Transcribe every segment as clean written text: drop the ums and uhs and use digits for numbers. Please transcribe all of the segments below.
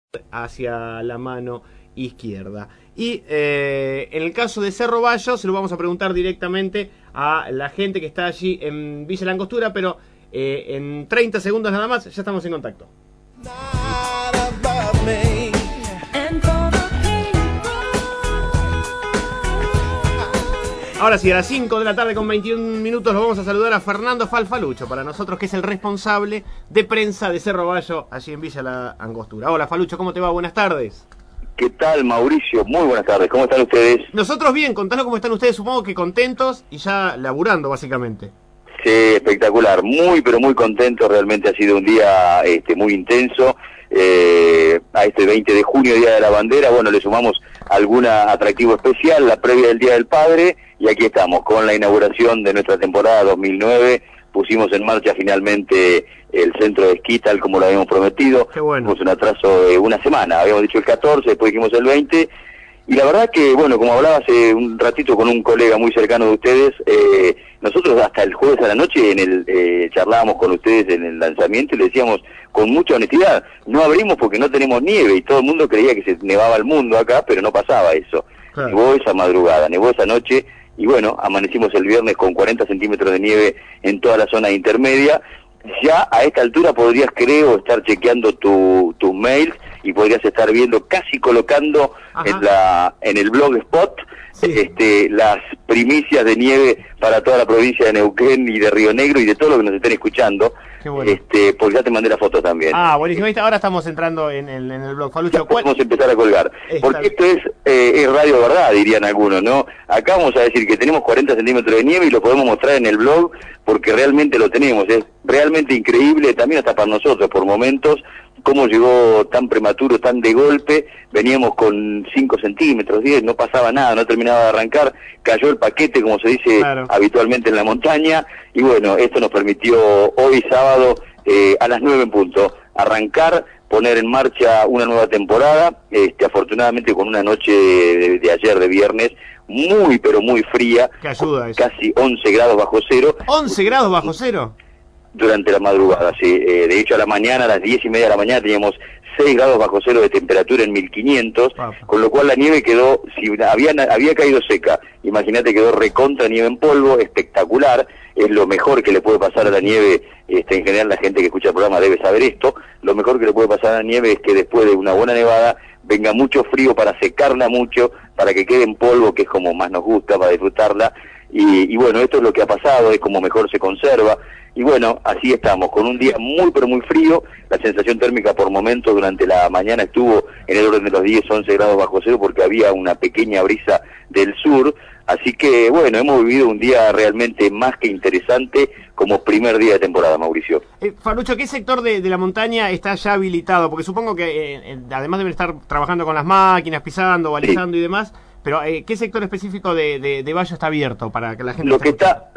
hacia la mano izquierda. Y en el caso de Cerro Bayo, se lo vamos a preguntar directamente a la gente que está allí en Villa La Angostura, pero en 30 segundos nada más ya estamos en contacto. Ahora sí, a las 5 de la tarde con 21 minutos lo vamos a saludar a Fernando Falfalucho, para nosotros que es el responsable de prensa de Cerro Bayo, allí en Villa La Angostura. Hola Falucho, ¿cómo te va? Buenas tardes. ¿Qué tal, Mauricio? Muy buenas tardes, ¿cómo están ustedes? Nosotros bien, contanos cómo están ustedes, supongo que contentos y ya laburando básicamente. Sí, espectacular, muy pero muy contento, realmente ha sido un día muy intenso. A este 20 de junio, Día de la Bandera, bueno, le sumamos algún atractivo especial, la previa del Día del Padre, y aquí estamos, con la inauguración de nuestra temporada 2009, pusimos en marcha finalmente el centro de esquí tal como lo habíamos prometido. Qué bueno. Tuvimos un atraso de una semana, habíamos dicho el 14, después dijimos el 20, y la verdad que, bueno, como hablaba hace un ratito con un colega muy cercano de ustedes, nosotros hasta el jueves a la noche charlábamos con ustedes en el lanzamiento y le decíamos con mucha honestidad, no abrimos porque no tenemos nieve, y todo el mundo creía que se nevaba el mundo acá, pero no pasaba eso. Claro. Nevó esa madrugada, nevó esa noche, y bueno, amanecimos el viernes con 40 centímetros de nieve en toda la zona intermedia. Ya a esta altura podrías, creo, estar chequeando tus mails y podrías estar viendo, casi colocando en el blogspot, sí, las primicias de nieve para toda la provincia de Neuquén y de Río Negro y de todo lo que nos estén escuchando. Qué bueno. Porque ya te mandé la foto también. Ah, buenísimo. Ahora estamos entrando en el blog. Falucho, vamos a empezar a colgar. Porque esto es radio verdad, dirían algunos, ¿no? Acá vamos a decir que tenemos 40 centímetros de nieve y lo podemos mostrar en el blog porque realmente lo tenemos. Es realmente increíble, también hasta para nosotros, por momentos, cómo llegó tan prematuro, tan de golpe. Veníamos con 5 centímetros, 10, no pasaba nada, no terminaba de arrancar, cayó el paquete, como se dice habitualmente en la montaña, y bueno, esto nos permitió hoy sábado a las 9 en punto arrancar, poner en marcha una nueva temporada, afortunadamente con una noche de ayer, de viernes, muy pero muy fría, ¿qué ayuda eso? Casi 11 grados bajo cero. ¿11 grados bajo cero? Durante la madrugada, sí. De hecho, a la mañana, a las 10:30 de la mañana, teníamos 6 grados bajo cero de temperatura en 1500, con lo cual la nieve quedó, si había caído seca, imagínate, quedó recontra nieve en polvo, espectacular. Es lo mejor que le puede pasar a la nieve, en general la gente que escucha el programa debe saber esto, lo mejor que le puede pasar a la nieve es que después de una buena nevada venga mucho frío para secarla mucho, para que quede en polvo, que es como más nos gusta, para disfrutarla. Y bueno, esto es lo que ha pasado, es como mejor se conserva. Y bueno, así estamos, con un día muy pero muy frío. La sensación térmica por momentos durante la mañana estuvo en el orden de los 10, 11 grados bajo cero porque había una pequeña brisa del sur. Así que bueno, hemos vivido un día realmente más que interesante como primer día de temporada, Mauricio. Falucho, ¿qué sector de la montaña está ya habilitado? Porque supongo que además deben estar trabajando con las máquinas, pisando, balizando y demás. Pero ¿qué sector específico de Bayo está abierto para que la gente... Lo que está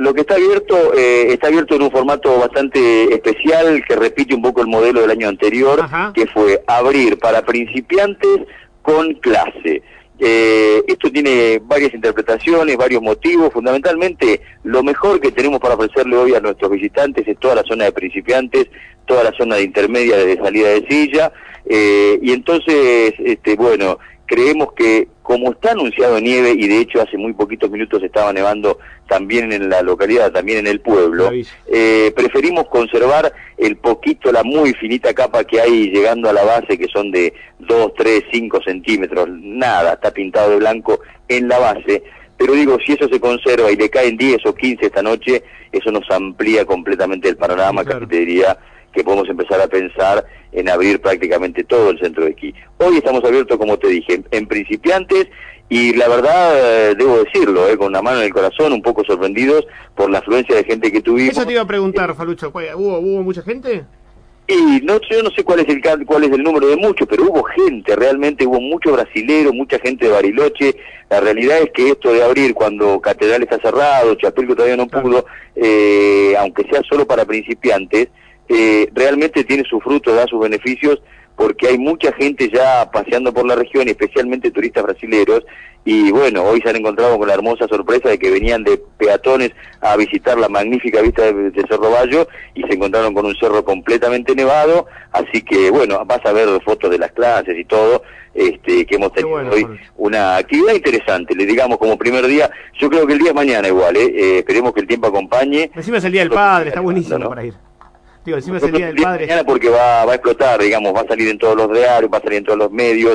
abierto en un formato bastante especial que repite un poco el modelo del año anterior, que fue abrir para principiantes con clase. Esto tiene varias interpretaciones, varios motivos. Fundamentalmente, lo mejor que tenemos para ofrecerle hoy a nuestros visitantes es toda la zona de principiantes, toda la zona de intermedia de salida de silla, y entonces, bueno, creemos que como está anunciado nieve, y de hecho hace muy poquitos minutos estaba nevando también en la localidad, también en el pueblo, preferimos conservar la muy finita capa que hay llegando a la base, que son de 2, 3, 5 centímetros, nada, está pintado de blanco en la base, pero digo, si eso se conserva y le caen 10 o 15 esta noche, eso nos amplía completamente el panorama, que te diría que podemos empezar a pensar en abrir prácticamente todo el centro de esquí. Hoy estamos abiertos, como te dije, en principiantes, y la verdad, debo decirlo, con la mano en el corazón, un poco sorprendidos por la afluencia de gente que tuvimos. Eso te iba a preguntar, Falucho, ¿hubo mucha gente? Y yo no sé cuál es el número de muchos, pero hubo gente, realmente hubo mucho brasilero, mucha gente de Bariloche. La realidad es que esto de abrir cuando Catedral está cerrado, Chapelco todavía no pudo, aunque sea solo para principiantes, realmente tiene su fruto, da sus beneficios, porque hay mucha gente ya paseando por la región, especialmente turistas brasileños, y bueno, hoy se han encontrado con la hermosa sorpresa de que venían de peatones a visitar la magnífica vista de Cerro Bayo y se encontraron con un cerro completamente nevado, así que bueno, vas a ver fotos de las clases y todo, que hemos tenido hoy una actividad interesante, le digamos como primer día. Yo creo que el día es mañana igual, esperemos que el tiempo acompañe. Encima es el Día del Padre, está buenísimo, ¿no? Para ir. Digo, encima es el Día del Padre. Mañana porque va a explotar, digamos, va a salir en todos los diarios, va a salir en todos los medios,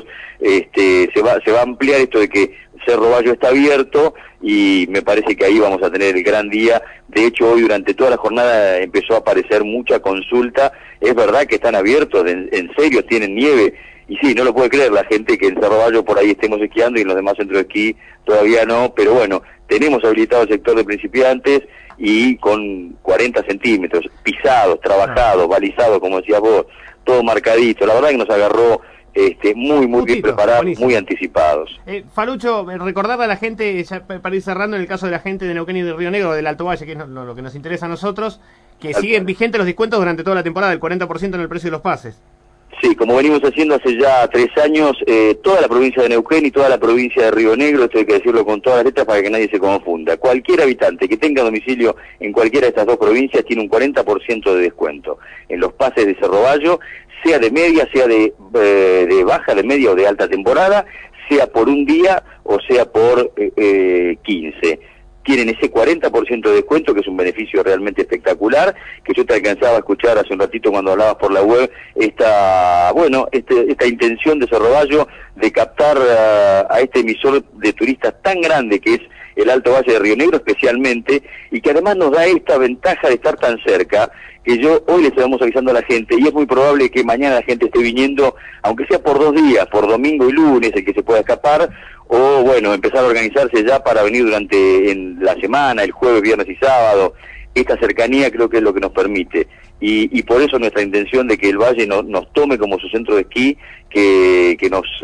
se va a ampliar esto de que Cerro Bayo está abierto y me parece que ahí vamos a tener el gran día. De hecho, hoy durante toda la jornada empezó a aparecer mucha consulta. Es verdad que están abiertos, en serio, tienen nieve. Y sí, no lo puede creer la gente que en Cerro Bayo por ahí estemos esquiando y en los demás centros de esquí todavía no, pero bueno, tenemos habilitado el sector de principiantes y con 40 centímetros, pisados, trabajados, balizados, como decías vos, todo marcadito. La verdad que nos agarró muy bien preparados, buenísimo, muy anticipados. Falucho, recordarle a la gente, ya para ir cerrando, en el caso de la gente de Neuquén y de Río Negro, del Alto Valle, que es lo que nos interesa a nosotros, que siguen vigentes los descuentos durante toda la temporada, del 40% en el precio de los pases. Sí, como venimos haciendo hace ya 3 años, toda la provincia de Neuquén y toda la provincia de Río Negro, esto hay que decirlo con todas las letras para que nadie se confunda. Cualquier habitante que tenga domicilio en cualquiera de estas dos provincias tiene un 40% de descuento en los pases de Cerro Bayo, sea de media, sea de baja, de media o de alta temporada, sea por un día o sea por 15. Tienen ese 40% de descuento, que es un beneficio realmente espectacular, que yo te alcanzaba a escuchar hace un ratito cuando hablabas por la web, esta intención de Cerro Bayo de captar a este emisor de turistas tan grande que es el Alto Valle de Río Negro especialmente, y que además nos da esta ventaja de estar tan cerca, que yo hoy les estamos avisando a la gente, y es muy probable que mañana la gente esté viniendo, aunque sea por 2 días, por domingo y lunes, el que se pueda escapar, o bueno, empezar a organizarse ya para venir durante en la semana, el jueves, viernes y sábado. Esta cercanía creo que es lo que nos permite, y por eso nuestra intención de que el Valle nos tome como su centro de esquí, que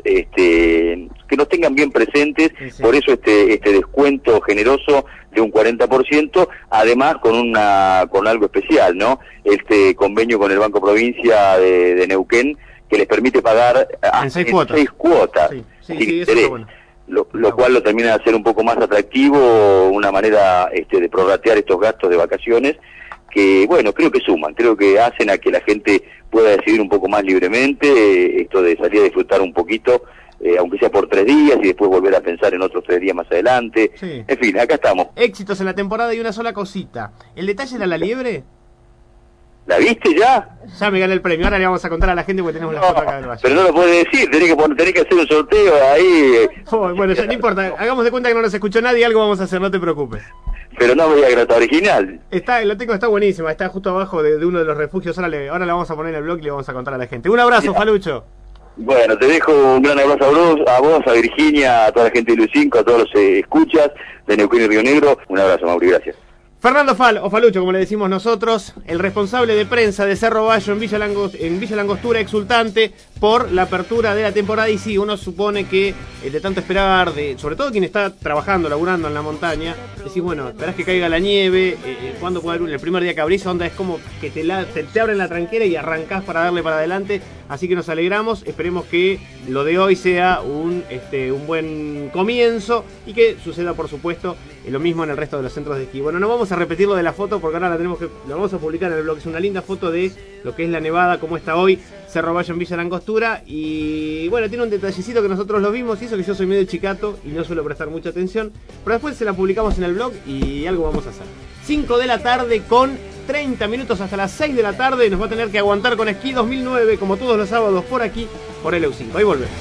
nos tengan bien presentes, sí. Por eso este descuento generoso de un 40%, además con algo especial, ¿no? Este convenio con el Banco Provincia de Neuquén, que les permite pagar en 6 cuotas, sí, sin eso está bueno. Lo cual lo termina de hacer un poco más atractivo, una manera de prorratear estos gastos de vacaciones, que bueno, creo que suman, creo que hacen a que la gente pueda decidir un poco más libremente, esto de salir a disfrutar un poquito, aunque sea por 3 días y después volver a pensar en otros 3 días más adelante. Sí. En fin, acá estamos. Éxitos en la temporada y una sola cosita. ¿El detalle era la liebre? ¿La viste ya? Ya me gané el premio, ahora le vamos a contar a la gente porque tenemos la foto acá del Valle. Pero no lo puedes decir, tenés que hacer un sorteo ahí. Bueno, ya no importa, hagamos de cuenta que no nos escuchó nadie, algo vamos a hacer, no te preocupes. Pero no voy a grata original. Está buenísima, está justo abajo de uno de los refugios, ahora le vamos a poner en el blog y le vamos a contar a la gente. Un abrazo, Falucho. Bueno, te dejo un gran abrazo a vos, a Virginia, a toda la gente de Luis5, a todos los escuchas de Neuquén y Río Negro. Un abrazo, Mauri, gracias. Fernando Fal, o Falucho, como le decimos nosotros, el responsable de prensa de Cerro Bayo en Villa Langostura, exultante por la apertura de la temporada. Y sí, uno supone que de tanto esperar, sobre todo quien está trabajando, laburando en la montaña, decís, bueno, esperás que caiga la nieve, ¿cuándo puede haber el primer día que abrís? Onda, es como que te abren la tranquera y arrancás para darle para adelante. Así que nos alegramos, esperemos que lo de hoy sea un buen comienzo y que suceda, por supuesto, lo mismo en el resto de los centros de esquí. Bueno, no vamos a repetir lo de la foto porque ahora la vamos a publicar en el blog. Es una linda foto de lo que es la nevada, como está hoy, Cerro Bayo en Villa Langostura. Y bueno, tiene un detallecito que nosotros lo vimos, y eso que yo soy medio chicato y no suelo prestar mucha atención. Pero después se la publicamos en el blog y algo vamos a hacer. 5 de la tarde con 30 minutos hasta las 6 de la tarde. Nos va a tener que aguantar con Esquí 2009, como todos los sábados por aquí, por LU5. Ahí volvemos.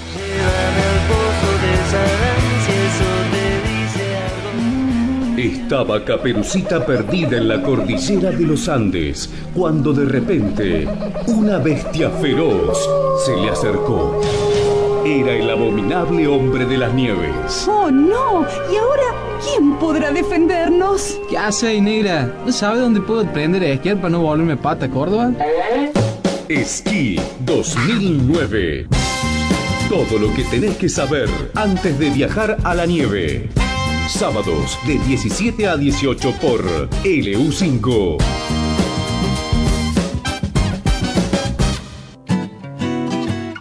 Estaba Caperucita perdida en la cordillera de los Andes, cuando de repente una bestia feroz se le acercó. Era el abominable hombre de las nieves. ¡Oh, no! ¿Y ahora quién podrá defendernos? ¿Qué hace, negra? ¿No sabe dónde puedo aprender a esquiar para no volverme pata a Córdoba? Esquí 2009. Todo lo que tenés que saber antes de viajar a la nieve. Sábados de 17 a 18 por LU5.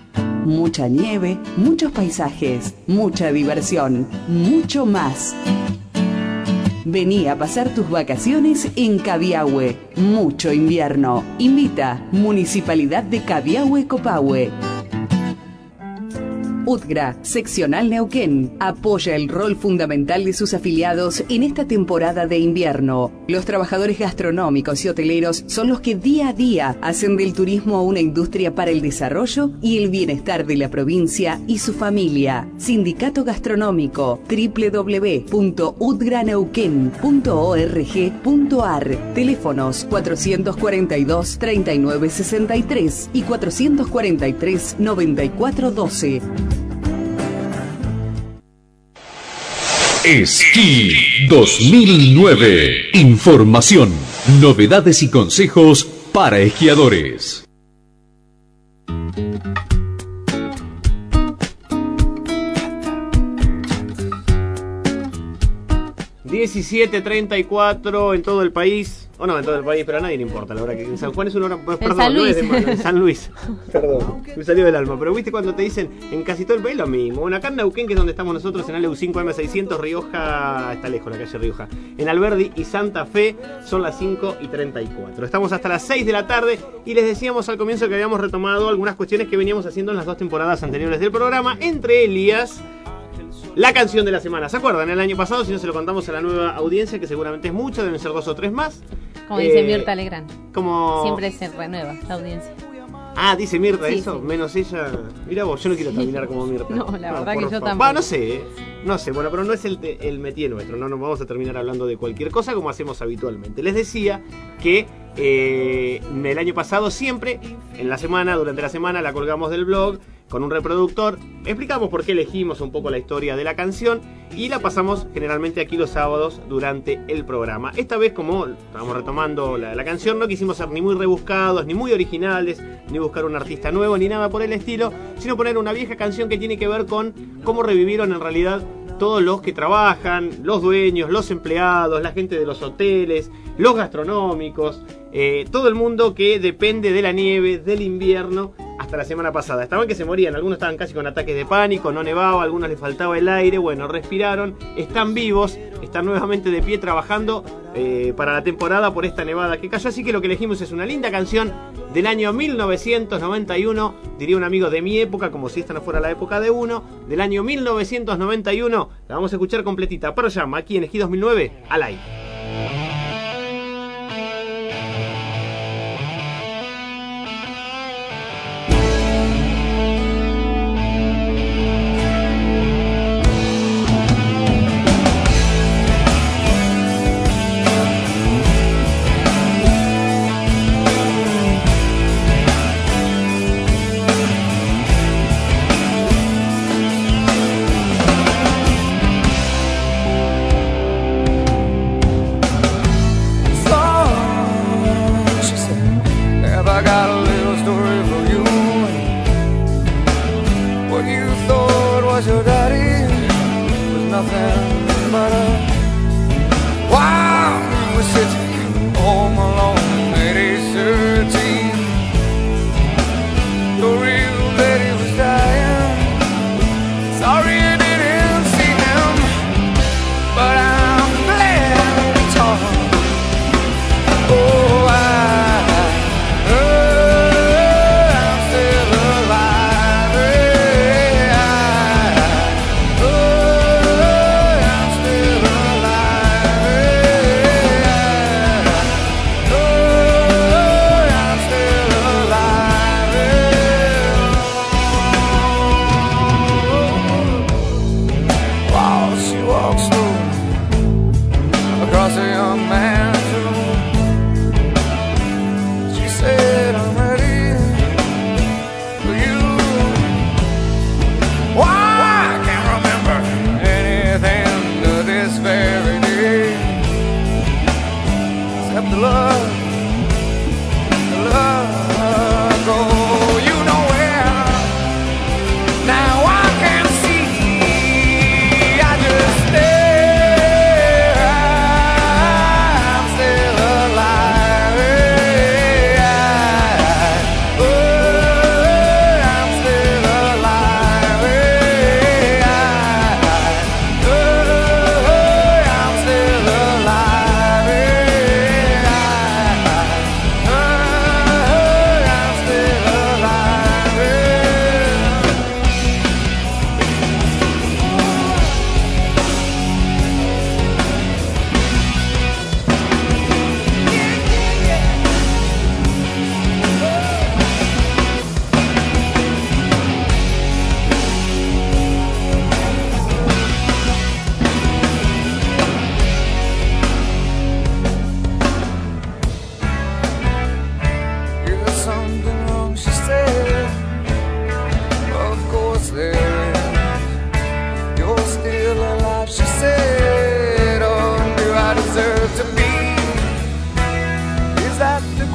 mucha nieve, muchos paisajes, mucha diversión, mucho más. Vení a pasar tus vacaciones en Cabiahue. Mucho invierno. Invita Municipalidad de Cabiahue, Copahue. UTGRA, Seccional Neuquén, apoya el rol fundamental de sus afiliados en esta temporada de invierno. Los trabajadores gastronómicos y hoteleros son los que día a día hacen del turismo una industria para el desarrollo y el bienestar de la provincia y su familia. Sindicato Gastronómico, www.utgraneuquén.org.ar. Teléfonos 442-3963 y 443-9412. Esquí 2009. Información, novedades y consejos para esquiadores. ...17:34 en todo el país... O no, en todo el país, pero a nadie le importa. La verdad que en San Juan es una hora... Perdón, no es de mano, en San Luis. Perdón, me salió del alma. Pero viste cuando te dicen en casi todo el país lo mismo. Bueno, acá en Neuquén, que es donde estamos nosotros, en ALEU5 M600, Rioja... Está lejos la calle Rioja. En Alberdi y Santa Fe son las 5:34. Estamos hasta las 6 de la tarde y les decíamos al comienzo que habíamos retomado algunas cuestiones que veníamos haciendo en las 2 temporadas anteriores del programa. Entre ellas... la canción de la semana. ¿Se acuerdan? El año pasado, si no se lo contamos a la nueva audiencia, que seguramente es mucho, deben ser 2 o 3 más. Como dice Mirta Legrand. Como... siempre se renueva la audiencia. Ah, dice Mirta Sí, eso, sí. menos ella. Mira vos, yo no quiero terminar como Mirta. No, la verdad que yo favor. tampoco. No sé, bueno, pero no es el métier nuestro, no nos vamos a terminar hablando de cualquier cosa como hacemos habitualmente. Les decía que el año pasado siempre, en la semana, durante la semana, la colgamos del blog con un reproductor, explicamos por qué elegimos un poco la historia de la canción y la pasamos generalmente aquí los sábados durante el programa. Esta vez, como estábamos retomando la canción, no quisimos ser ni muy rebuscados, ni muy originales, ni buscar un artista nuevo, ni nada por el estilo, sino poner una vieja canción que tiene que ver con cómo revivieron en realidad todos los que trabajan, los dueños, los empleados, la gente de los hoteles, los gastronómicos, todo el mundo que depende de la nieve, del invierno. Hasta la semana pasada estaban que se morían, algunos estaban casi con ataques de pánico, no nevaba, a algunos les faltaba el aire, bueno, respiraron, están vivos, están nuevamente de pie trabajando para la temporada por esta nevada que cayó, así que lo que elegimos es una linda canción del año 1991, diría un amigo de mi época, como si esta no fuera la época de uno, del año 1991, la vamos a escuchar completita, Pearl Jam, aquí en Esquí 2009, al aire.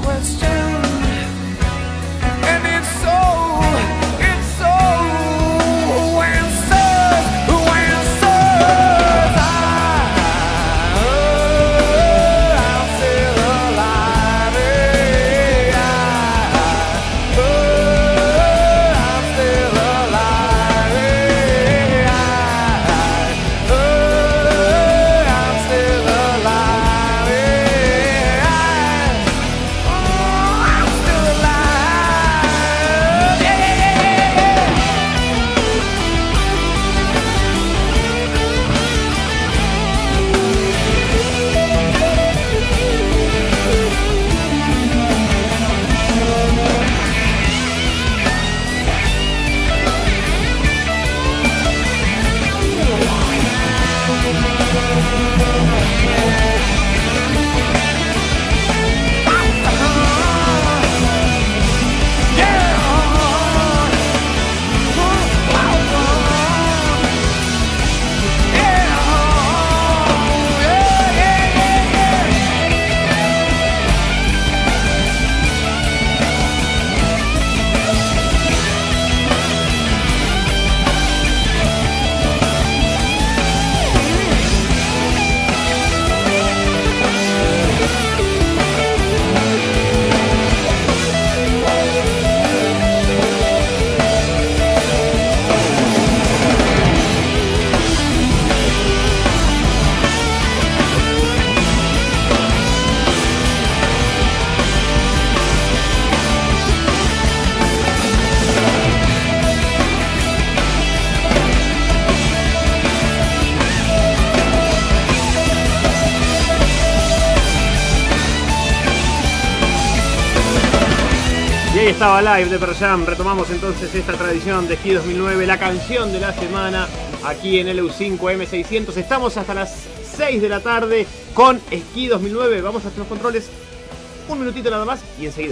Ahí estaba Live de Pearl Jam. Retomamos entonces esta tradición de Esquí 2009, la canción de la semana aquí en LU5 M600. Estamos hasta las 6 de la tarde con Esquí 2009. Vamos a los controles un minutito nada más y enseguida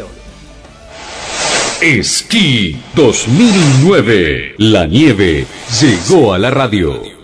volvemos. Esquí 2009. La nieve llegó a la radio.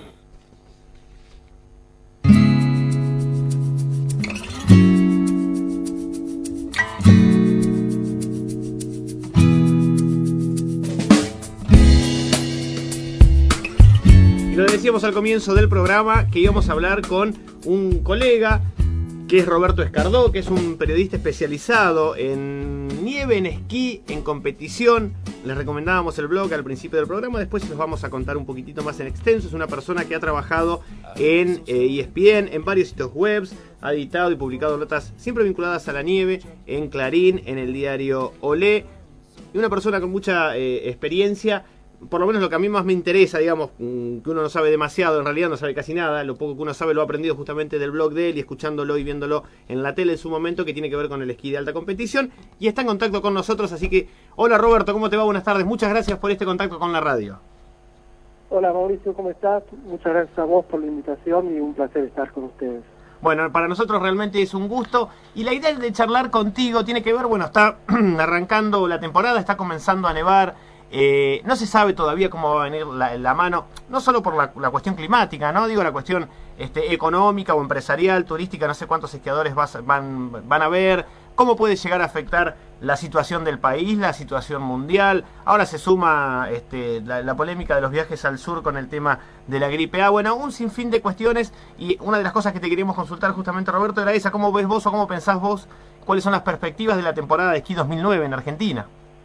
Decíamos al comienzo del programa que íbamos a hablar con un colega que es Roberto Escardó, que es un periodista especializado en nieve, en esquí, en competición. Les recomendábamos el blog al principio del programa, después les vamos a contar un poquitito más en extenso. Es una persona que ha trabajado en ESPN, en varios sitios web, ha editado y publicado notas siempre vinculadas a la nieve, en Clarín, en el diario Olé, y una persona con mucha experiencia. Por lo menos lo que a mí más me interesa, digamos, que uno no sabe demasiado, en realidad no sabe casi nada, lo poco que uno sabe lo ha aprendido justamente del blog de él y escuchándolo y viéndolo en la tele en su momento, que tiene que ver con el esquí de alta competición, y está en contacto con nosotros, así que, hola Roberto, ¿cómo te va? Buenas tardes, muchas gracias por este contacto con la radio. Hola Mauricio, ¿cómo estás? Muchas gracias a vos por la invitación y un placer estar con ustedes. Bueno, para nosotros realmente es un gusto, y la idea de charlar contigo tiene que ver, bueno, está arrancando la temporada, está comenzando a nevar. No se sabe todavía cómo va a venir la mano, no solo por la cuestión climática, ¿no? Digo, la cuestión económica o empresarial, turística, no sé cuántos esquiadores van a ver, cómo puede llegar a afectar la situación del país, la situación mundial. Ahora se suma la polémica de los viajes al sur con el tema de la gripe A. Bueno, un sinfín de cuestiones, y una de las cosas que te queríamos consultar justamente, Roberto, era esa. ¿Cómo ves vos o cómo pensás vos cuáles son las perspectivas de la temporada de esquí 2009 en Argentina?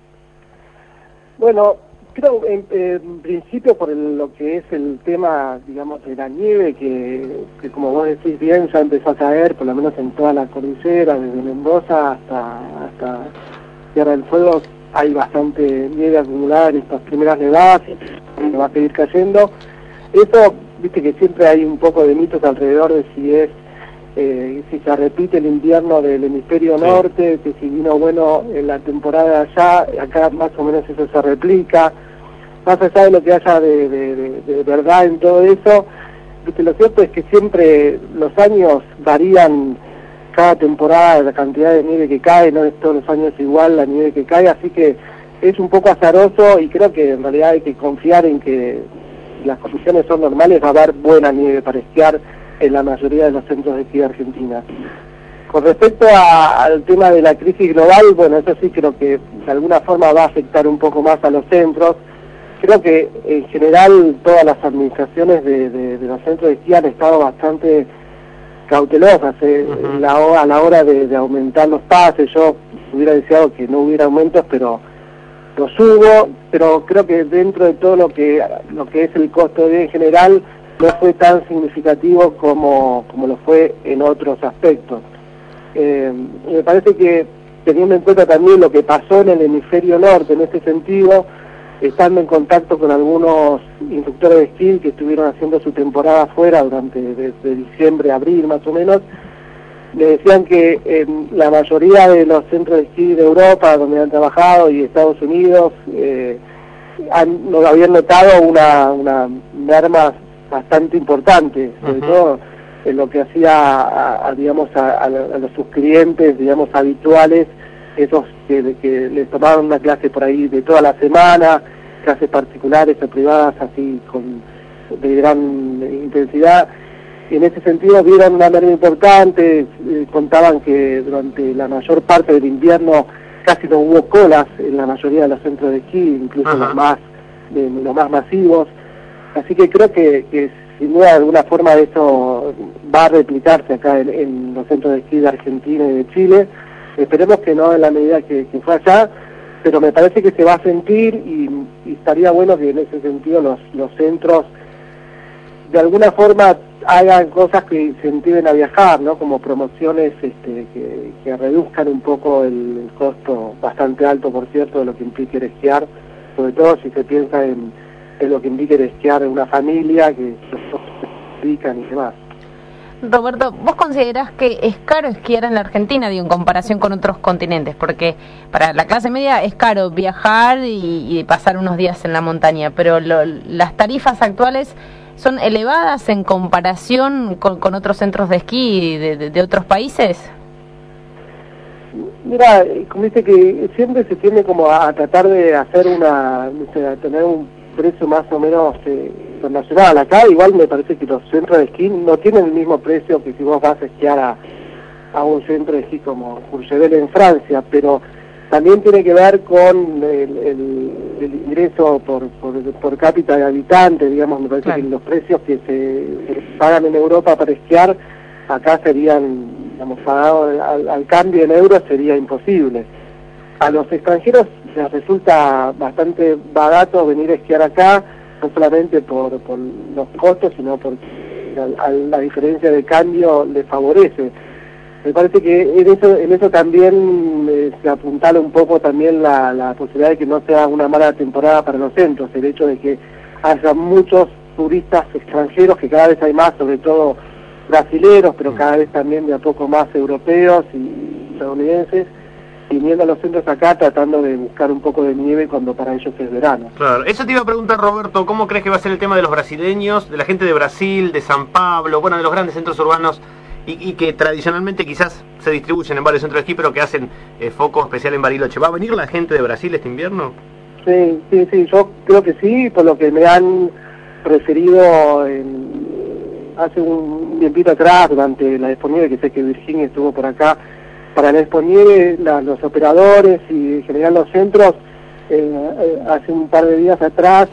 Bueno, creo en principio por lo que es el tema, digamos, de la nieve, que como vos decís bien, ya empezó a caer, por lo menos en toda la cordillera, desde Mendoza hasta Tierra del Fuego, hay bastante nieve acumulada en estas primeras nevadas, que va a seguir cayendo. Eso, viste que siempre hay un poco de mitos alrededor de si se repite el invierno del hemisferio norte, que si vino bueno en la temporada allá, acá más o menos eso se replica. Más allá de lo que haya de verdad en todo eso, ¿viste? Lo cierto es que siempre los años varían, cada temporada la cantidad de nieve que cae, no es todos los años igual la nieve que cae, así que es un poco azaroso, y creo que en realidad hay que confiar en que las condiciones son normales, va a haber buena nieve para esquiar en la mayoría de los centros de esquí de Argentina. Con respecto al tema de la crisis global, bueno, eso sí creo que de alguna forma va a afectar un poco más a los centros. Creo que en general todas las administraciones de los centros de esquí han estado bastante cautelosas a la hora de aumentar los pases. Yo hubiera deseado que no hubiera aumentos, pero los hubo, pero creo que dentro de todo lo que es el costo de vida en general no fue tan significativo como lo fue en otros aspectos. Me parece que, teniendo en cuenta también lo que pasó en el hemisferio norte en este sentido, estando en contacto con algunos instructores de esquí que estuvieron haciendo su temporada afuera desde diciembre, abril más o menos, me decían que en la mayoría de los centros de esquí de Europa donde han trabajado y Estados Unidos habían notado una merma bastante importante, sobre todo en lo que hacía a sus clientes, digamos, habituales, esos que les tomaban una clase por ahí de toda la semana, clases particulares o privadas así de gran intensidad. En ese sentido vieron una merma importante, contaban que durante la mayor parte del invierno casi no hubo colas en la mayoría de los centros de esquí, incluso los más masivos. Así que creo que sin duda de alguna forma eso va a replicarse acá en los centros de esquí de Argentina y de Chile. Esperemos que no en la medida que fue allá, pero me parece que se va a sentir y estaría bueno que en ese sentido los centros de alguna forma hagan cosas que incentiven a viajar, ¿no? Como promociones que reduzcan un poco el costo bastante alto, por cierto, de lo que implica ir a esquiar, sobre todo si se piensa en lo que implica ir a esquiar en una familia, que se dedican y demás. Roberto, ¿vos considerás que es caro esquiar en la Argentina, en comparación con otros continentes? Porque para la clase media es caro viajar y pasar unos días en la montaña, pero las tarifas actuales son elevadas en comparación con otros centros de esquí de otros países. Mira, como dice que siempre se tiende como a tratar de hacer a tener un precio más o menos internacional. Acá igual me parece que los centros de esquí no tienen el mismo precio que si vos vas a esquiar a un centro de esquí como Courchevel en Francia, pero también tiene que ver con el ingreso por cápita de habitantes, digamos. Me parece que los precios que se pagan en Europa para esquiar, acá serían, digamos, pagados al cambio en euros sería imposible. A los extranjeros les resulta bastante barato venir a esquiar acá, no solamente por los costos, sino porque la diferencia de cambio les favorece. Me parece que en eso también se apuntala un poco también la posibilidad de que no sea una mala temporada para los centros, el hecho de que haya muchos turistas extranjeros, que cada vez hay más, sobre todo brasileros, pero cada vez también de a poco más europeos y estadounidenses, viniendo a los centros acá tratando de buscar un poco de nieve cuando para ellos es verano. Claro, eso te iba a preguntar, Roberto, ¿cómo crees que va a ser el tema de los brasileños, de la gente de Brasil, de San Pablo, bueno, de los grandes centros urbanos y que tradicionalmente quizás se distribuyen en varios centros de esquí, pero que hacen foco especial en Bariloche? ¿Va a venir la gente de Brasil este invierno? Sí, yo creo que sí, por lo que me han referido hace un tiempito atrás, durante la Expo Nieve, que sé que Virginia estuvo por acá, para la Expo Nieve, los operadores y en general los centros, hace un par de días atrás,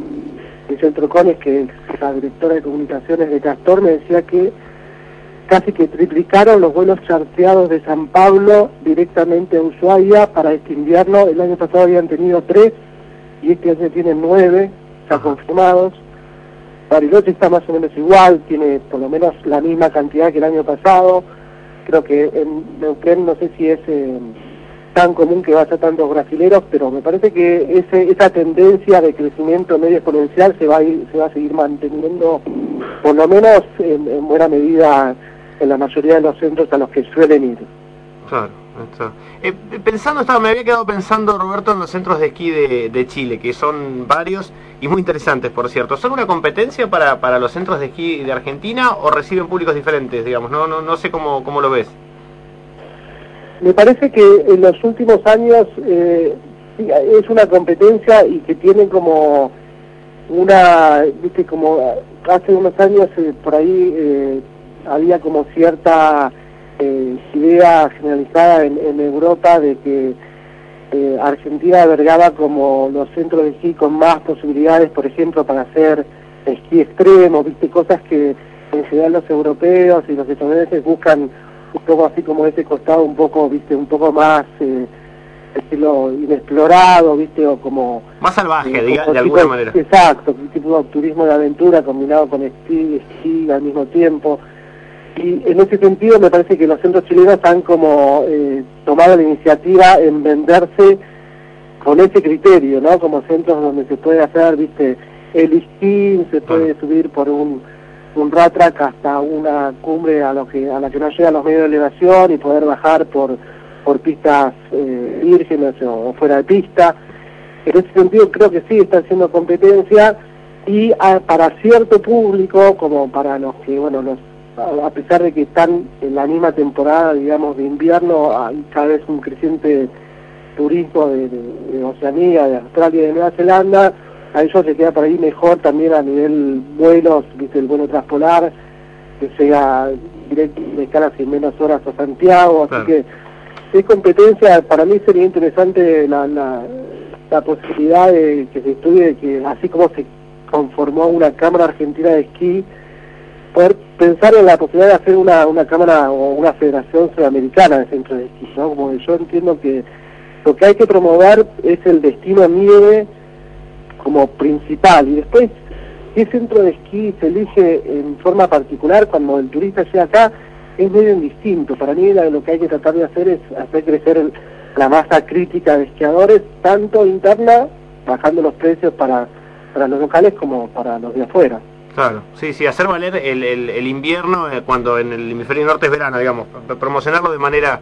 el Centro Cones, que es la directora de comunicaciones de Castor, me decía que casi que triplicaron los vuelos charteados de San Pablo directamente a Ushuaia para este invierno. El año pasado habían tenido 3 y este año tienen 9 ya confirmados. Bariloche está más o menos igual, tiene por lo menos la misma cantidad que el año pasado. Creo que en Neuquén no sé si es tan común que vaya tantos brasileros, pero me parece que esa tendencia de crecimiento medio exponencial se va a seguir manteniendo, por lo menos en buena medida, en la mayoría de los centros a los que suelen ir. Claro, está. Me había quedado pensando, Roberto, en los centros de esquí de Chile, que son varios y muy interesantes, por cierto. ¿Son una competencia para los centros de esquí de Argentina o reciben públicos diferentes, digamos? No sé cómo lo ves. Me parece que en los últimos años es una competencia y que tiene como como hace unos años por ahí había como cierta idea generalizada en Europa de que Argentina albergaba como los centros de esquí con más posibilidades, por ejemplo, para hacer esquí extremo, viste, cosas que en general los europeos y los estadounidenses buscan un poco así como ese costado un poco, viste, un poco más estilo inexplorado, viste, o como más salvaje, como de alguna manera. Exacto, tipo de turismo de aventura combinado con esquí al mismo tiempo. Y en ese sentido me parece que los centros chilenos han como tomado la iniciativa en venderse con ese criterio, ¿no? Como centros donde se puede hacer, viste, el esquí, se puede subir por un ratrack hasta una cumbre a la que no llegan los medios de elevación y poder bajar por pistas vírgenes o fuera de pista. En ese sentido creo que sí está haciendo competencia y para cierto público, como para los que, bueno, a pesar de que están en la misma temporada, digamos, de invierno, hay cada vez un creciente turismo de Oceanía, de Australia y de Nueva Zelanda, a ellos les queda por ahí mejor también a nivel vuelos, viste, el vuelo transpolar, que sea directo de escalas en menos horas a Santiago, así que es competencia. Para mí sería interesante la posibilidad de que se estudie, que así como se conformó una Cámara Argentina de Esquí, poder pensar en la posibilidad de hacer una cámara o una federación sudamericana de centros de esquí, ¿no? Como yo entiendo que lo que hay que promover es el destino nieve como principal, y después qué centro de esquí se elige en forma particular cuando el turista llega acá es medio indistinto. Para mí lo que hay que tratar de hacer es hacer crecer la masa crítica de esquiadores, tanto interna, bajando los precios para los locales como para los de afuera. Claro, sí, hacer valer el invierno cuando en el hemisferio norte es verano, digamos, promocionarlo de manera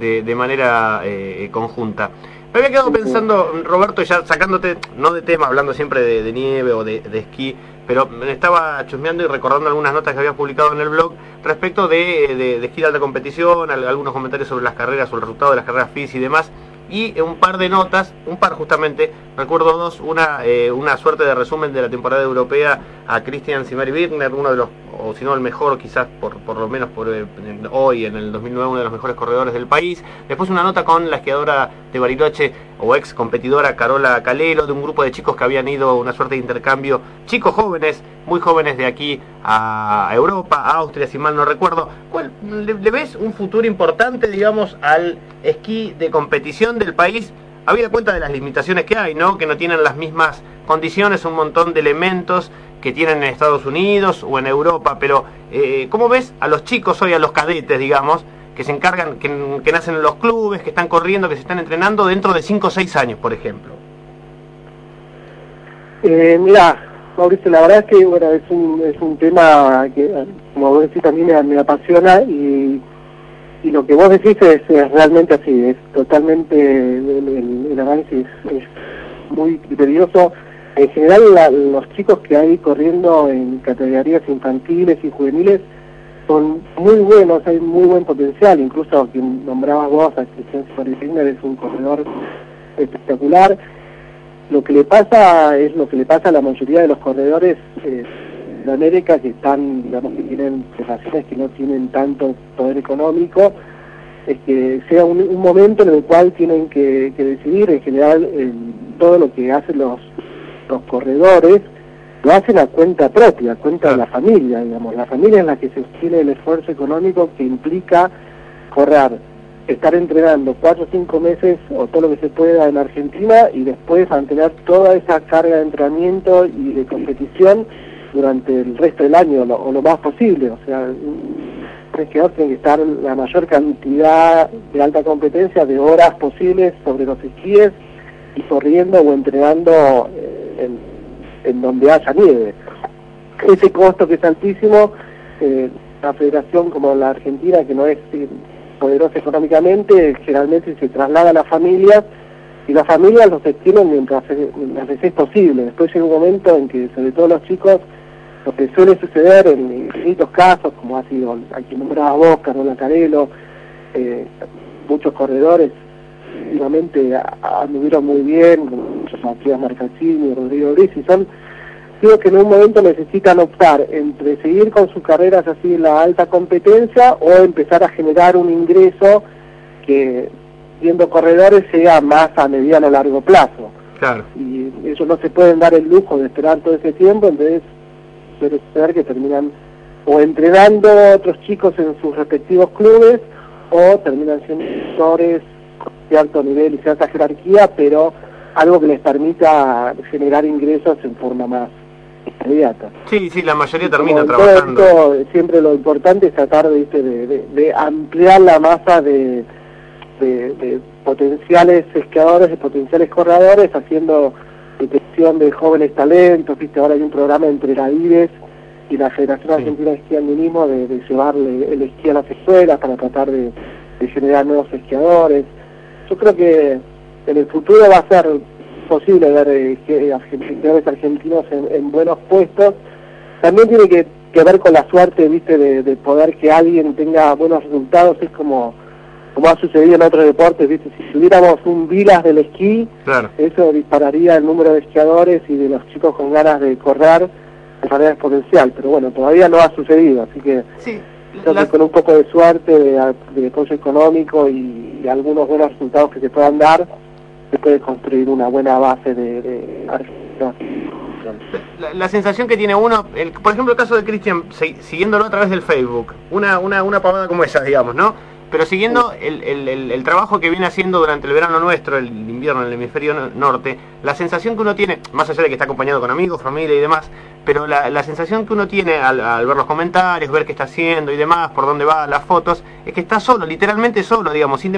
conjunta. Me había quedado pensando, Roberto, ya sacándote, no de tema, hablando siempre de nieve o de esquí, pero me estaba chusmeando y recordando algunas notas que habías publicado en el blog respecto de esquí de alta competición, algunos comentarios sobre las carreras, sobre el resultado de las carreras FIS y demás, y un par de notas, justamente, recuerdo dos, una suerte de resumen de la temporada europea a Christian Simari-Birkner, uno de los, o si no el mejor, quizás por lo menos hoy, en el 2009, uno de los mejores corredores del país. Después una nota con la esquiadora de Bariloche, o ex competidora Carola Calero, de un grupo de chicos que habían ido a una suerte de intercambio, chicos jóvenes, muy jóvenes, de aquí a Europa, a Austria, si mal no recuerdo. ¿Le ves un futuro importante, digamos, al esquí de competición del país? Habida cuenta de las limitaciones que hay, ¿no? Que no tienen las mismas condiciones, un montón de elementos que tienen en Estados Unidos o en Europa, pero ¿cómo ves a los chicos hoy, a los cadetes, digamos, que se encargan, que nacen en los clubes, que están corriendo, que se están entrenando dentro de 5 o 6 años, por ejemplo? Mira, Mauricio, la verdad es que bueno, es un tema que, como vos decís, también me apasiona, y lo que vos decís es realmente así, es totalmente, el análisis es muy criterioso. En general, los chicos que hay corriendo en categorías infantiles y juveniles son muy buenos, hay muy buen potencial, incluso quien nombrabas vos, a Christian Simari-Birkner, es un corredor espectacular. Lo que le pasa es lo que le pasa a la mayoría de los corredores de América, que están, digamos, que tienen prestaciones que no tienen tanto poder económico, es que sea un momento en el cual tienen que decidir. En general, todo lo que hacen los corredores lo hacen a cuenta propia, a cuenta de la familia, digamos. La familia es la que sostiene el esfuerzo económico que implica correr, estar entrenando 4 o 5 meses o todo lo que se pueda en Argentina, y después mantener toda esa carga de entrenamiento y de competición durante el resto del año, o lo más posible. O sea, tiene que estar la mayor cantidad de alta competencia de horas posibles sobre los esquíes y corriendo o entrenando en donde haya nieve. Ese costo que es altísimo, la federación como la Argentina, que no es poderosa económicamente, generalmente se traslada a las familias, y las familias los sostienen mientras les es posible. Después llega un momento en que, sobre todo los chicos, lo que suele suceder en infinitos casos, como ha sido aquí nombrada vos, Carola Calero, muchos corredores últimamente anduvieron muy bien, Matías Marcaccini, Rodrigo Brisi, son creo que en un momento necesitan optar entre seguir con sus carreras así en la alta competencia o empezar a generar un ingreso que, siendo corredores, sea más a mediano o largo plazo. Claro. Y ellos no se pueden dar el lujo de esperar todo ese tiempo, entonces suele ser que terminan o entrenando a otros chicos en sus respectivos clubes o terminan siendo instructores con cierto nivel y cierta jerarquía, pero algo que les permita generar ingresos en forma más inmediata. Sí, la mayoría termina Como trabajando. Todo esto, siempre lo importante es tratar de ampliar la masa de potenciales esquiadores, de potenciales corredores, haciendo detección de jóvenes talentos. Viste, ahora hay un programa entre la IDES y la Federación Argentina de Esquí Alpinismo de llevarle el esquí a las escuelas para tratar de generar nuevos esquiadores. Yo creo que en el futuro va a ser posible ver esquiadores argentinos en buenos puestos. También tiene que ver con la suerte, viste, de poder que alguien tenga buenos resultados. Es como ha sucedido en otros deportes, viste, si tuviéramos un Vilas del esquí, claro, eso dispararía el número de esquiadores y de los chicos con ganas de correr de manera exponencial, pero bueno, todavía no ha sucedido, así que creo que con un poco de suerte, de apoyo económico y algunos buenos resultados que se puedan dar, se puede construir una buena base de Argentina. La sensación que tiene uno, por ejemplo el caso de Cristian, siguiéndolo a través del Facebook, una pavada como esa, digamos, ¿no? Pero siguiendo el trabajo que viene haciendo durante el verano nuestro, el invierno en el hemisferio norte, la sensación que uno tiene, más allá de que está acompañado con amigos, familia y demás, pero la sensación que uno tiene al ver los comentarios, ver qué está haciendo y demás, por dónde va, las fotos, es que está solo, literalmente solo, digamos, sin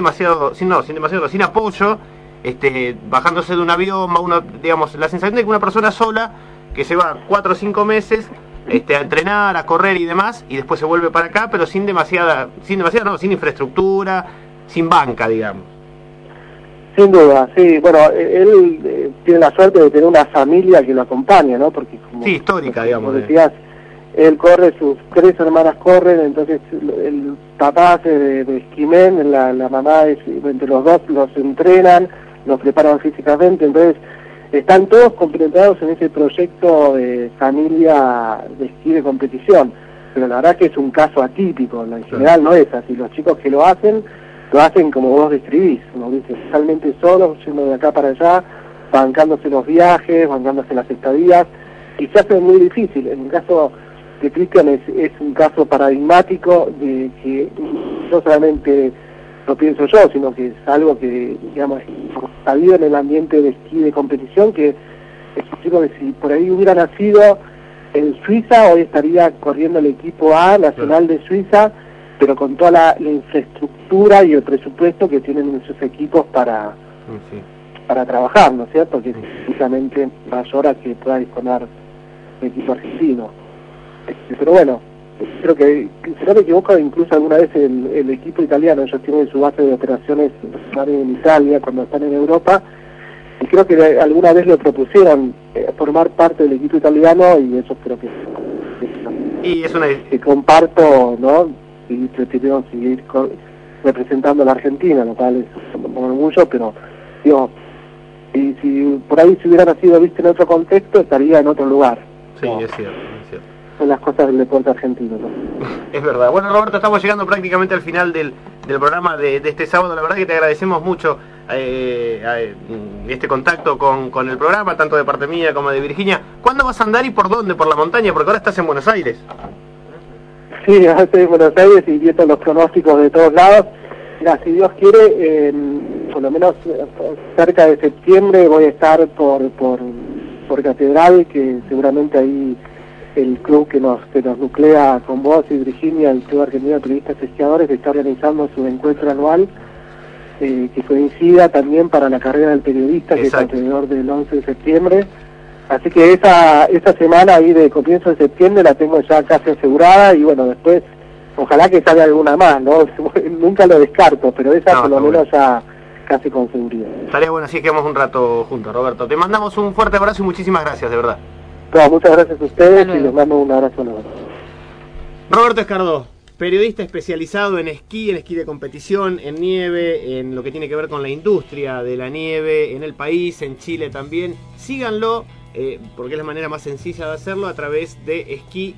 apoyo, bajándose de un avión, digamos, la sensación de que una persona sola, que se va 4 o 5 meses, a entrenar, a correr y demás, y después se vuelve para acá, pero sin infraestructura, sin banca, digamos. Sin duda, sí. Bueno, él tiene la suerte de tener una familia que lo acompaña, ¿no? Porque como histórica, digamos. Como decías, él corre, sus 3 hermanas corren, entonces el papá hace de esquimén, la mamá entre los dos los entrenan, los preparan físicamente, entonces están todos complementados en ese proyecto de familia de esquí de competición, pero la verdad que es un caso atípico, en general no es así. Los chicos que lo hacen como vos describís, ¿no? Totalmente solos, yendo de acá para allá, bancándose los viajes, bancándose las estadías, y se hace muy difícil. En el caso de Cristian es un caso paradigmático de que no solamente lo pienso yo, sino que es algo que, digamos, sabido en el ambiente de esquí de competición, que es un chico que si por ahí hubiera nacido en Suiza, hoy estaría corriendo el equipo A nacional de Suiza, pero con toda la infraestructura y el presupuesto que tienen en sus equipos para trabajar, ¿no es cierto? Que es precisamente mayor a que pueda disponer el equipo argentino. Pero bueno, creo que, si no me equivoco, incluso alguna vez el equipo italiano, ellos tienen su base de operaciones en Italia cuando están en Europa, y creo que alguna vez le propusieron formar parte del equipo italiano, y eso creo que comparto, ¿no? Y prefirieron seguir representando a la Argentina, lo cual es un orgullo, pero digo, y si por ahí se hubiera nacido, viste, en otro contexto, estaría en otro lugar. Sí, ¿no? Es cierto. Son las cosas del deporte argentino, ¿no? Es verdad. Bueno, Roberto, estamos llegando prácticamente al final del programa de este sábado. La verdad que te agradecemos mucho este contacto con el programa, tanto de parte mía como de Virginia. ¿Cuándo vas a andar y por dónde? ¿Por la montaña? Porque ahora estás en Buenos Aires. Sí, ahora estoy en Buenos Aires y viendo los pronósticos de todos lados. Mira, si Dios quiere, por lo menos cerca de septiembre voy a estar por Catedral, que seguramente ahí el club que nos nuclea con vos y Virginia, el Club Argentino de Periodistas Esquiadores, está organizando su encuentro anual, que coincida también para la carrera del periodista, que es alrededor del 11 de septiembre. Así que esa semana ahí de comienzo de septiembre la tengo ya casi asegurada, y bueno, después ojalá que salga alguna más, ¿no? Nunca lo descarto, pero esa por lo menos ya casi con seguridad. Estaría bueno, así que quedamos un rato juntos, Roberto. Te mandamos un fuerte abrazo y muchísimas gracias, de verdad. No, muchas gracias a ustedes y les mando un abrazo enorme. Roberto Escardó, periodista especializado en esquí de competición, en nieve, en lo que tiene que ver con la industria de la nieve en el país, en Chile también. Síganlo porque es la manera más sencilla de hacerlo, a través de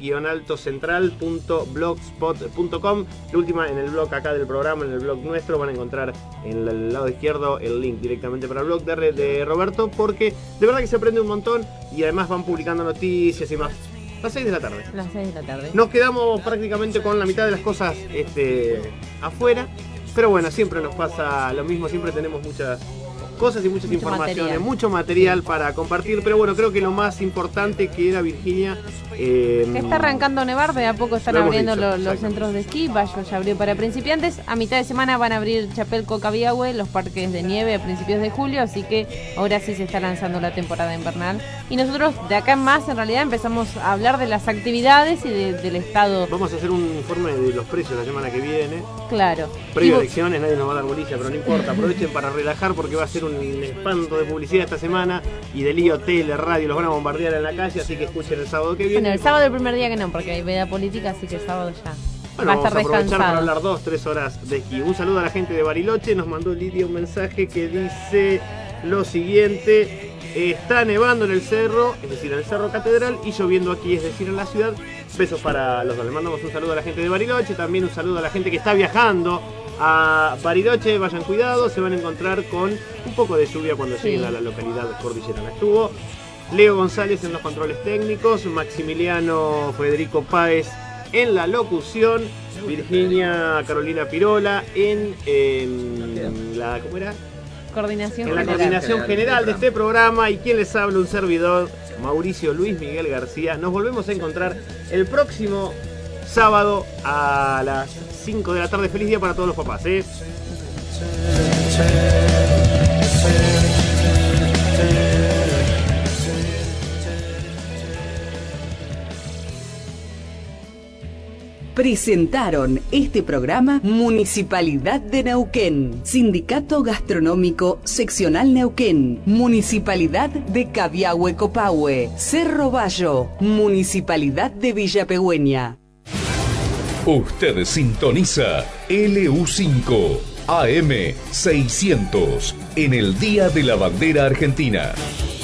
esquí-altocentral.blogspot.com. La última, en el blog acá del programa, en el blog nuestro, van a encontrar en el lado izquierdo el link directamente para el blog de Roberto, porque de verdad que se aprende un montón y además van publicando noticias y más. Las 6 de la tarde. Las 6 de la tarde. Nos quedamos prácticamente con la mitad de las cosas afuera, pero bueno, siempre nos pasa lo mismo, siempre tenemos muchas cosas y muchas informaciones, mucho material para compartir, pero bueno, creo que lo más importante que era Virginia... que está arrancando a nevar, de a poco están abriendo los centros de esquí. Bayo ya abrió para principiantes, a mitad de semana van a abrir Chapelco, Cabiahue, los parques de nieve a principios de julio, así que ahora sí se está lanzando la temporada invernal. Y nosotros de acá en más, en realidad, empezamos a hablar de las actividades y del estado. Vamos a hacer un informe de los precios la semana que viene. Claro. Previo a elecciones, nadie nos va a dar bolilla, pero no importa, aprovechen para relajar porque va a ser un espanto de publicidad esta semana y de lío, tele, radio, los van a bombardear en la calle, así que escuchen el sábado que viene. Bueno, el sábado el primer día que no, porque hay veda política, así que el sábado ya va a estar descansado. Vamos a aprovechar para hablar 2-3 horas de esquí. Un saludo a la gente de Bariloche, nos mandó Lidia un mensaje que dice lo siguiente: está nevando en el cerro, es decir, en el Cerro Catedral, y lloviendo aquí, es decir, en la ciudad. Besos para los dos. Le mandamos un saludo a la gente de Bariloche, también un saludo a la gente que está viajando a Bariloche. Vayan cuidado, se van a encontrar con un poco de lluvia cuando lleguen a la localidad cordillerana. Estuvo Leo González en los controles técnicos, Maximiliano Federico Páez en la locución, Virginia Carolina Pirola en la... ¿cómo era? Coordinación en la coordinación general de este programa, y quien les habla, un servidor, Mauricio Luis Miguel García. Nos volvemos a encontrar el próximo sábado a las 5 de la tarde. Feliz día para todos los papás, ¿eh? Presentaron este programa Municipalidad de Neuquén, Sindicato Gastronómico Seccional Neuquén, Municipalidad de Cabiahue Copahue, Cerro Bayo, Municipalidad de Villa Pegüeña. Usted sintoniza LU5 AM 600 en el Día de la Bandera Argentina.